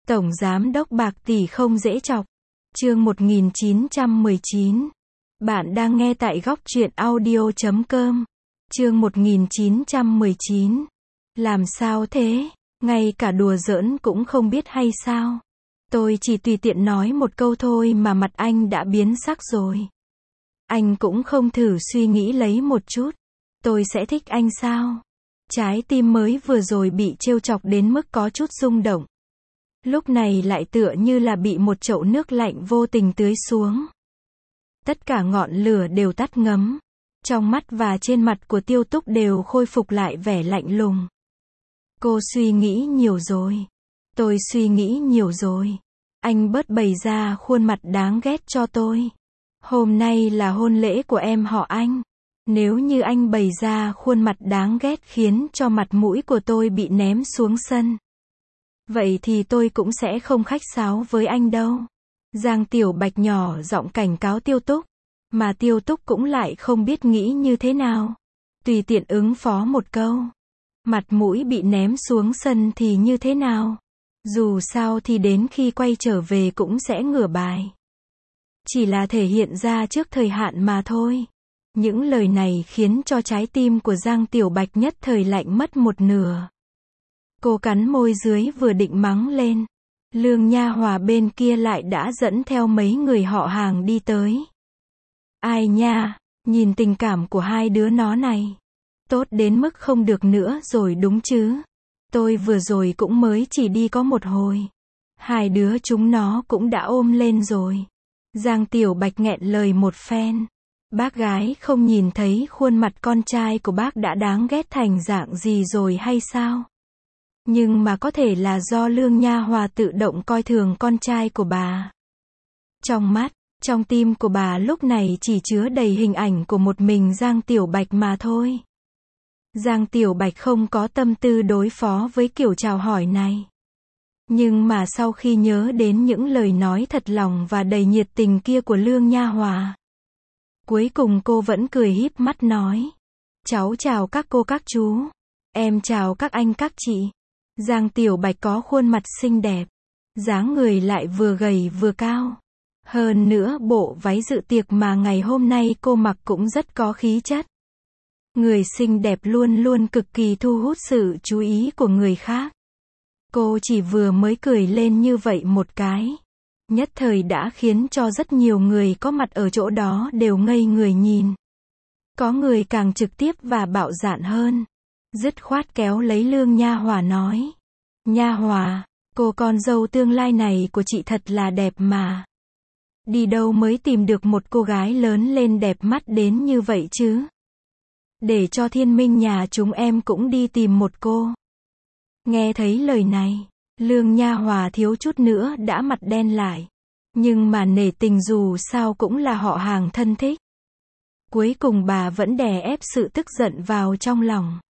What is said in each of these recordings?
Tổng giám đốc bạc tỷ không dễ chọc. Chương 1919. Bạn đang nghe tại góc truyện audio.com. Chương 1919. Làm sao thế? Ngay cả đùa giỡn cũng không biết hay sao? Tôi chỉ tùy tiện nói một câu thôi mà mặt anh đã biến sắc rồi. Anh cũng không thử suy nghĩ lấy một chút. Tôi sẽ thích anh sao? Trái tim mới vừa rồi bị trêu chọc đến mức có chút rung động. Lúc này lại tựa như là bị một chậu nước lạnh vô tình tưới xuống. Tất cả ngọn lửa đều tắt ngấm. Trong mắt và trên mặt của Tiêu Túc đều khôi phục lại vẻ lạnh lùng. Cô suy nghĩ nhiều rồi. Tôi suy nghĩ nhiều rồi. Anh bớt bày ra khuôn mặt đáng ghét cho tôi. Hôm nay là hôn lễ của em họ Anh. Nếu như anh bày ra khuôn mặt đáng ghét khiến cho mặt mũi của tôi bị ném xuống sân, vậy thì tôi cũng sẽ không khách sáo với anh đâu. Giang Tiểu Bạch nhỏ giọng cảnh cáo Tiêu Túc, mà Tiêu Túc cũng lại không biết nghĩ như thế nào. Tùy tiện ứng phó một câu. Mặt mũi bị ném xuống sân thì như thế nào? Dù sao thì đến khi quay trở về cũng sẽ ngửa bài. Chỉ là thể hiện ra trước thời hạn mà thôi. Những lời này khiến cho trái tim của Giang Tiểu Bạch nhất thời lạnh mất một nửa. Cô cắn môi dưới vừa định mắng lên. Lương Nha Hòa bên kia lại đã dẫn theo mấy người họ hàng đi tới. Ai nha, nhìn tình cảm của hai đứa nó này. Tốt đến mức không được nữa rồi đúng chứ. Tôi vừa rồi cũng mới chỉ đi có một hồi. Hai đứa chúng nó cũng đã ôm lên rồi. Giang Tiểu Bạch nghẹn lời một phen. Bác gái không nhìn thấy khuôn mặt con trai của bác đã đáng ghét thành dạng gì rồi hay sao? Nhưng mà có thể là do Lương Nha Hòa tự động coi thường con trai của bà. Trong mắt, trong tim của bà lúc này chỉ chứa đầy hình ảnh của một mình Giang Tiểu Bạch mà thôi. Giang Tiểu Bạch không có tâm tư đối phó với kiểu chào hỏi này. Nhưng mà sau khi nhớ đến những lời nói thật lòng và đầy nhiệt tình kia của Lương Nha Hòa, cuối cùng cô vẫn cười híp mắt nói. Cháu chào các cô các chú. Em chào các anh các chị. Giang Tiểu Bạch có khuôn mặt xinh đẹp. Dáng người lại vừa gầy vừa cao. Hơn nữa bộ váy dự tiệc mà ngày hôm nay cô mặc cũng rất có khí chất. Người xinh đẹp luôn luôn cực kỳ thu hút sự chú ý của người khác. Cô chỉ vừa mới cười lên như vậy một cái, nhất thời đã khiến cho rất nhiều người có mặt ở chỗ đó đều ngây người nhìn. Có người càng trực tiếp và bạo dạn hơn. Dứt khoát kéo lấy Lương Nha Hòa nói. Nha Hòa, cô con dâu tương lai này của chị thật là đẹp mà. Đi đâu mới tìm được một cô gái lớn lên đẹp mắt đến như vậy chứ? Để cho Thiên Minh nhà chúng em cũng đi tìm một cô. Nghe thấy lời này, Lương Nha Hòa thiếu chút nữa đã mặt đen lại. Nhưng mà nể tình dù sao cũng là họ hàng thân thích. Cuối cùng bà vẫn đè ép sự tức giận vào trong lòng.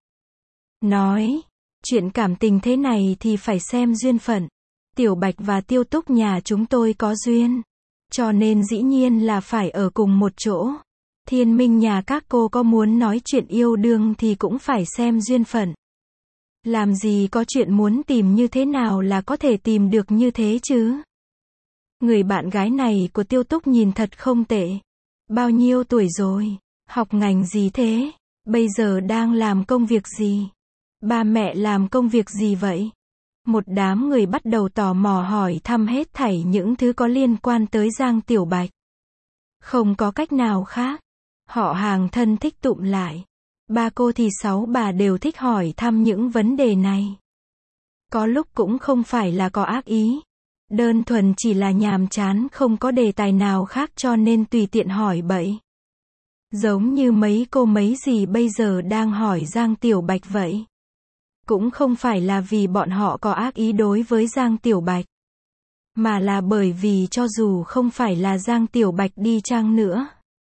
Nói, chuyện cảm tình thế này thì phải xem duyên phận. Tiểu Bạch và Tiêu Túc nhà chúng tôi có duyên. Cho nên dĩ nhiên là phải ở cùng một chỗ. Thiên Minh nhà các cô có muốn nói chuyện yêu đương thì cũng phải xem duyên phận. Làm gì có chuyện muốn tìm như thế nào là có thể tìm được như thế chứ. Người bạn gái này của Tiêu Túc nhìn thật không tệ. Bao nhiêu tuổi rồi? Học ngành gì thế? Bây giờ đang làm công việc gì? Ba mẹ làm công việc gì vậy? Một đám người bắt đầu tò mò hỏi thăm hết thảy những thứ có liên quan tới Giang Tiểu Bạch. Không có cách nào khác. Họ hàng thân thích tụm lại. Ba cô thì sáu bà đều thích hỏi thăm những vấn đề này. Có lúc cũng không phải là có ác ý. Đơn thuần chỉ là nhàm chán không có đề tài nào khác cho nên tùy tiện hỏi bậy. Giống như mấy cô mấy gì bây giờ đang hỏi Giang Tiểu Bạch vậy. Cũng không phải là vì bọn họ có ác ý đối với Giang Tiểu Bạch. Mà là bởi vì cho dù không phải là Giang Tiểu Bạch đi chăng nữa,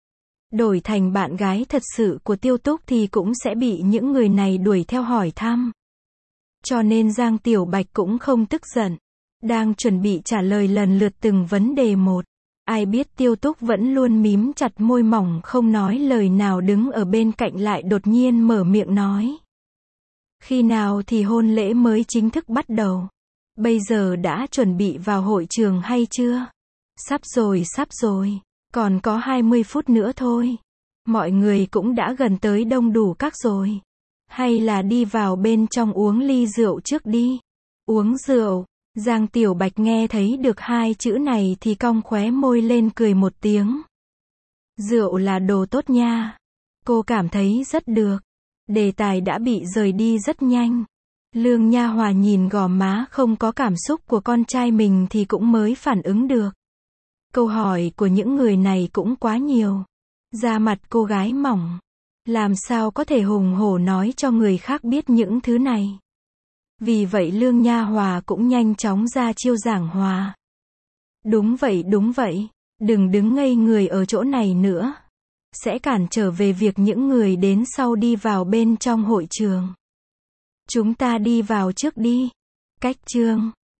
đổi thành bạn gái thật sự của Tiêu Túc thì cũng sẽ bị những người này đuổi theo hỏi thăm. Cho nên Giang Tiểu Bạch cũng không tức giận. Đang chuẩn bị trả lời lần lượt từng vấn đề một. Ai biết Tiêu Túc vẫn luôn mím chặt môi mỏng không nói lời nào đứng ở bên cạnh lại đột nhiên mở miệng nói. Khi nào thì hôn lễ mới chính thức bắt đầu? Bây giờ đã chuẩn bị vào hội trường hay chưa? Sắp rồi, còn có 20 phút nữa thôi. Mọi người cũng đã gần tới đông đủ các rồi. Hay là đi vào bên trong uống ly rượu trước đi. Uống rượu. Giang Tiểu Bạch nghe thấy được hai chữ này thì cong khóe môi lên cười một tiếng. Rượu là đồ tốt nha. Cô cảm thấy rất được. Đề tài đã bị rời đi rất nhanh. Lương Nha Hòa nhìn gò má không có cảm xúc của con trai mình thì cũng mới phản ứng được. Câu hỏi của những người này cũng quá nhiều. Da mặt cô gái mỏng. Làm sao có thể hùng hổ nói cho người khác biết những thứ này. Vì vậy Lương Nha Hòa cũng nhanh chóng ra chiêu giảng hòa. Đúng vậy. Đừng đứng ngây người ở chỗ này nữa. Sẽ cản trở về việc những người đến sau đi vào bên trong hội trường. Chúng ta đi vào trước đi. Cách chương